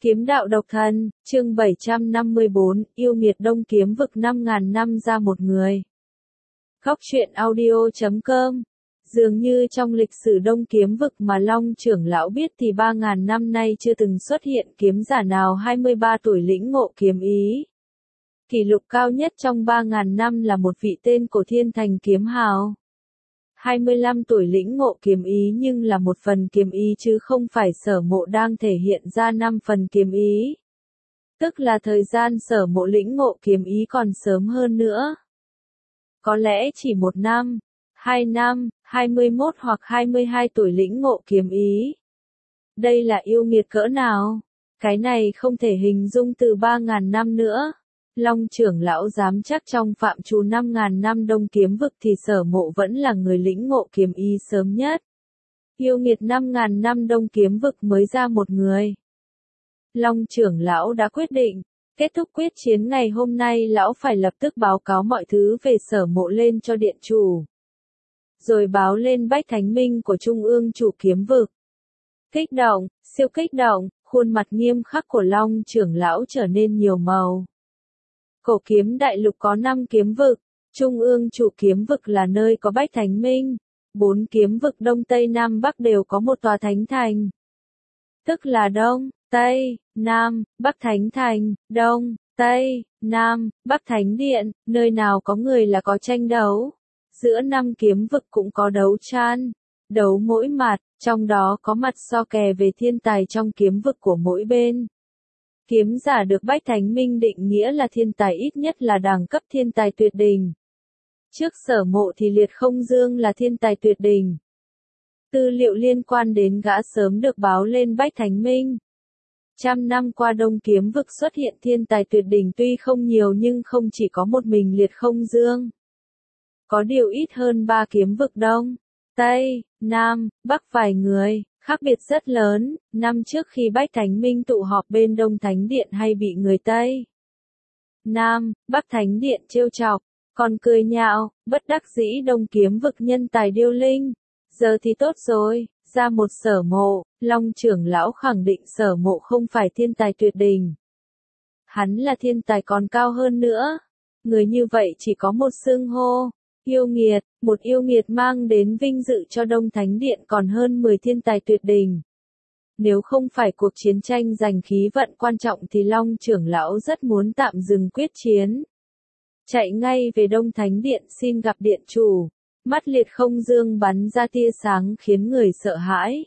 Kiếm đạo độc thân, chương 754, yêu nghiệt đông kiếm vực 5.000 năm ra một người. Góc truyện audio.com. Dường như trong lịch sử đông kiếm vực mà Long trưởng lão biết thì 3.000 năm nay chưa từng xuất hiện kiếm giả nào 23 tuổi lĩnh ngộ kiếm ý. Kỷ lục cao nhất trong 3.000 năm là một vị tên Cổ Thiên Thành kiếm hào. 25 tuổi lĩnh ngộ kiếm ý nhưng là một phần kiếm ý chứ không phải Sở Mộ đang thể hiện ra 5 phần kiếm ý. Tức là thời gian Sở Mộ lĩnh ngộ kiếm ý còn sớm hơn nữa. Có lẽ chỉ 1 năm, 2 năm, 21 hoặc 22 tuổi lĩnh ngộ kiếm ý. Đây là yêu nghiệt cỡ nào? Cái này không thể hình dung từ 3.000 năm nữa. Long trưởng lão dám chắc trong phạm trù 5.000 năm đông kiếm vực thì Sở Mộ vẫn là người lĩnh ngộ kiếm ý sớm nhất. Yêu nghiệt 5.000 năm đông kiếm vực mới ra một người. Long trưởng lão đã quyết định, kết thúc quyết chiến ngày hôm nay lão phải lập tức báo cáo mọi thứ về Sở Mộ lên cho điện chủ. Rồi báo lên Bách Thánh Minh của Trung ương chủ kiếm vực. Kích động, siêu kích động, khuôn mặt nghiêm khắc của Long trưởng lão trở nên nhiều màu. Cổ kiếm đại lục có 5 kiếm vực, Trung ương chủ kiếm vực là nơi có Bách Thánh Minh, 4 kiếm vực Đông Tây Nam Bắc đều có một tòa thánh thành. Tức là Đông, Tây, Nam, Bắc Thánh Thành, Đông, Tây, Nam, Bắc Thánh Điện, nơi nào có người là có tranh đấu. Giữa 5 kiếm vực cũng có đấu chan, đấu mỗi mặt, trong đó có mặt so kè về thiên tài trong kiếm vực của mỗi bên. Kiếm giả được Bách Thánh Minh định nghĩa là thiên tài ít nhất là đẳng cấp thiên tài tuyệt đỉnh. Trước Sở Mộ thì Liệt Không Dương là thiên tài tuyệt đỉnh. Tư liệu liên quan đến gã sớm được báo lên Bách Thánh Minh. 100 năm qua đông kiếm vực xuất hiện thiên tài tuyệt đỉnh tuy không nhiều nhưng không chỉ có một mình Liệt Không Dương. Có điều ít hơn 3 kiếm vực Đông, Tây, Nam, Bắc vài người. Khác biệt rất lớn, năm trước khi Bách Thánh Minh tụ họp bên Đông Thánh Điện hay bị người Tây, Nam, Bắc Thánh Điện trêu chọc, còn cười nhạo, bất đắc dĩ đông kiếm vực nhân tài điêu linh. Giờ thì tốt rồi, ra một Sở Mộ, Long trưởng lão khẳng định Sở Mộ không phải thiên tài tuyệt đỉnh. Hắn là thiên tài còn cao hơn nữa. Người như vậy chỉ có một xưng hô. Yêu nghiệt, một yêu nghiệt mang đến vinh dự cho Đông Thánh Điện còn hơn 10 thiên tài tuyệt đỉnh. Nếu không phải cuộc chiến tranh giành khí vận quan trọng thì Long trưởng lão rất muốn tạm dừng quyết chiến. Chạy ngay về Đông Thánh Điện xin gặp điện chủ. Mắt Liệt Không Dương bắn ra tia sáng khiến người sợ hãi.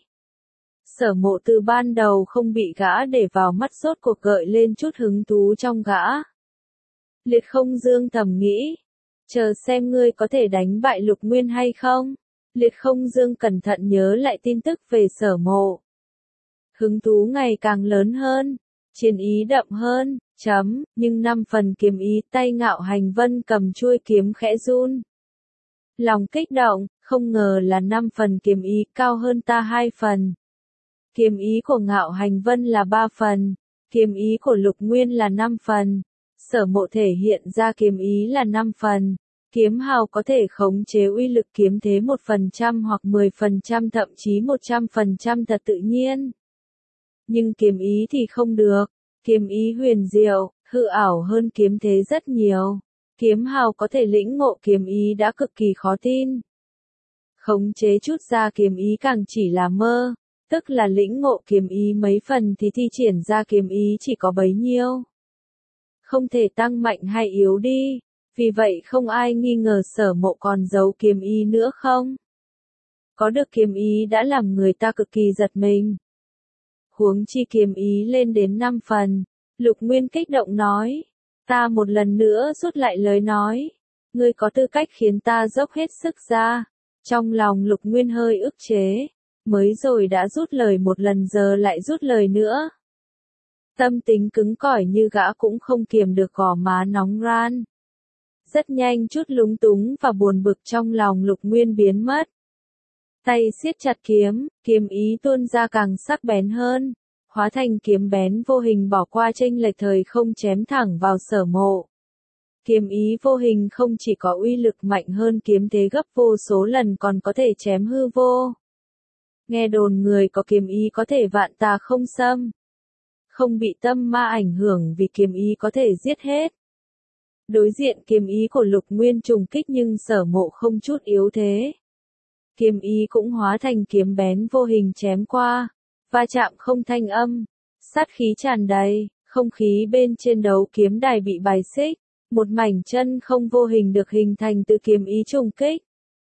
Sở Mộ từ ban đầu không bị gã để vào mắt rốt cuộc gợi lên chút hứng thú trong gã. Liệt Không Dương thầm nghĩ. Chờ xem ngươi có thể đánh bại Lục Nguyên hay không? Liệt Không Dương cẩn thận nhớ lại tin tức về Sở Mộ. Hứng thú ngày càng lớn hơn, chiến ý đậm hơn, nhưng 5 phần kiếm ý tay Ngạo Hành Vân cầm chuôi kiếm khẽ run. Lòng kích động, không ngờ là 5 phần kiếm ý cao hơn ta 2 phần. Kiếm ý của Ngạo Hành Vân là 3 phần, kiếm ý của Lục Nguyên là 5 phần. Sở Mộ thể hiện ra kiếm ý là 5 phần. Kiếm hào có thể khống chế uy lực kiếm thế 1% hoặc 10% thậm chí 100% thật tự nhiên. Nhưng kiếm ý thì không được. Kiếm ý huyền diệu, hư ảo hơn kiếm thế rất nhiều. Kiếm hào có thể lĩnh ngộ kiếm ý đã cực kỳ khó tin. Khống chế chút ra kiếm ý càng chỉ là mơ. Tức là lĩnh ngộ kiếm ý mấy phần thì thi triển ra kiếm ý chỉ có bấy nhiêu. Không thể tăng mạnh hay yếu đi. Vì vậy không ai nghi ngờ Sở Mộ còn giấu kiếm ý nữa không? Có được kiếm ý đã làm người ta cực kỳ giật mình. Huống chi kiếm ý lên đến 5 phần. Lục Nguyên kích động nói. Ta một lần nữa rút lại lời nói. Ngươi có tư cách khiến ta dốc hết sức ra. Trong lòng Lục Nguyên hơi ức chế. Mới rồi đã rút lời một lần giờ lại rút lời nữa. Tâm tính cứng cỏi như gã cũng không kiềm được gò má nóng ran. Rất nhanh chút lúng túng và buồn bực trong lòng Lục Nguyên biến mất. Tay siết chặt kiếm, kiếm ý tuôn ra càng sắc bén hơn, hóa thành kiếm bén vô hình bỏ qua chênh lệch thời không chém thẳng vào Sở Mộ. Kiếm ý vô hình không chỉ có uy lực mạnh hơn kiếm thế gấp vô số lần còn có thể chém hư vô. Nghe đồn người có kiếm ý có thể vạn tà không xâm. không bị tâm ma ảnh hưởng vì kiếm ý có thể giết hết. Đối diện kiếm ý của Lục Nguyên trùng kích nhưng Sở Mộ không chút yếu thế. Kiếm ý cũng hóa thành kiếm bén vô hình chém qua, va chạm không thanh âm, sát khí tràn đầy, không khí bên trên đấu kiếm đài bị bài xích, một mảnh chân không vô hình được hình thành từ kiếm ý trùng kích.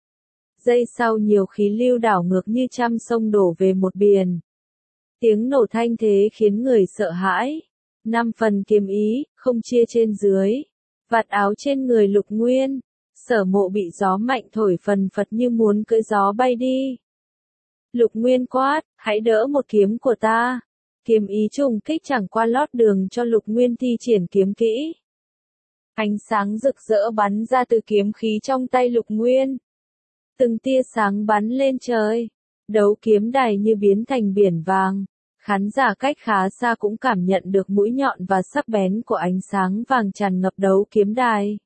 Giây sau nhiều khí lưu đảo ngược như trăm sông đổ về một biển. Tiếng nổ thanh thế khiến người sợ hãi. 5 phần kiếm ý, không chia trên dưới. Vạt áo trên người Lục Nguyên. Sở Mộ bị gió mạnh thổi phần phật như muốn cưỡi gió bay đi. Lục Nguyên quát, hãy đỡ một kiếm của ta. Kiếm ý trùng kích chẳng qua lót đường cho Lục Nguyên thi triển kiếm kỹ. Ánh sáng rực rỡ bắn ra từ kiếm khí trong tay Lục Nguyên. Từng tia sáng bắn lên trời. Đấu kiếm đài như biến thành biển vàng. Khán giả cách khá xa cũng cảm nhận được mũi nhọn và sắc bén của ánh sáng vàng tràn ngập đấu kiếm đài.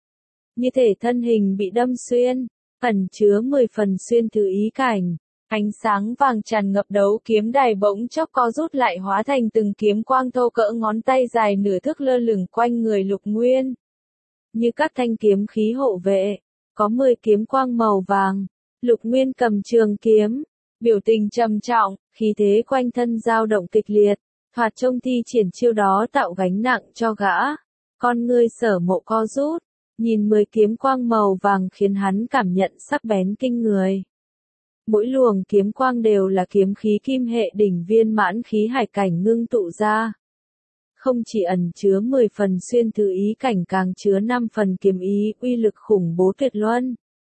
Như thể thân hình bị đâm xuyên, ẩn chứa 10 phần xuyên thứ ý cảnh. Ánh sáng vàng tràn ngập đấu kiếm đài bỗng chốc co rút lại hóa thành từng kiếm quang thô cỡ ngón tay dài nửa thước lơ lửng quanh người Lục Nguyên. Như các thanh kiếm khí hộ vệ, có 10 kiếm quang màu vàng. Lục Nguyên cầm trường kiếm, biểu tình trầm trọng, khí thế quanh thân dao động kịch liệt, thoạt trông thi triển chiêu đó tạo gánh nặng cho gã. Con ngươi Sở Mộ co rút, nhìn 10 kiếm quang màu vàng khiến hắn cảm nhận sắc bén kinh người. Mỗi luồng kiếm quang đều là kiếm khí kim hệ đỉnh viên mãn khí hải cảnh ngưng tụ ra. Không chỉ ẩn chứa 10 phần xuyên thứ ý cảnh càng chứa 5 phần kiếm ý uy lực khủng bố tuyệt luân.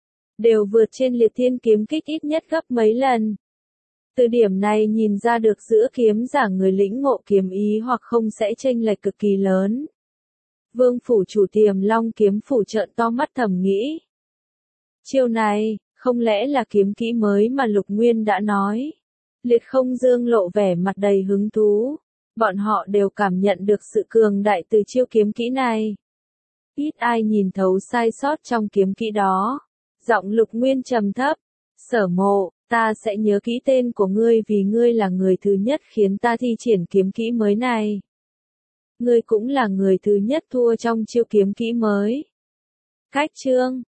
Đều vượt trên liệt thiên kiếm kích ít nhất gấp mấy lần. Từ điểm này nhìn ra được giữa kiếm giả người lĩnh ngộ kiếm ý hoặc không sẽ chênh lệch cực kỳ lớn. Vương phủ chủ Tiềm Long kiếm phủ trợn to mắt thầm nghĩ. Chiêu này, không lẽ là kiếm kỹ mới mà Lục Nguyên đã nói? Liệt Không Dương lộ vẻ mặt đầy hứng thú. Bọn họ đều cảm nhận được sự cường đại từ chiêu kiếm kỹ này. Ít ai nhìn thấu sai sót trong kiếm kỹ đó. Giọng Lục Nguyên trầm thấp. Sở Mộ, ta sẽ nhớ kỹ tên của ngươi vì ngươi là người thứ nhất khiến ta thi triển kiếm kỹ mới này. Ngươi cũng là người thứ nhất thua trong chiêu kiếm kỹ mới. Cách chương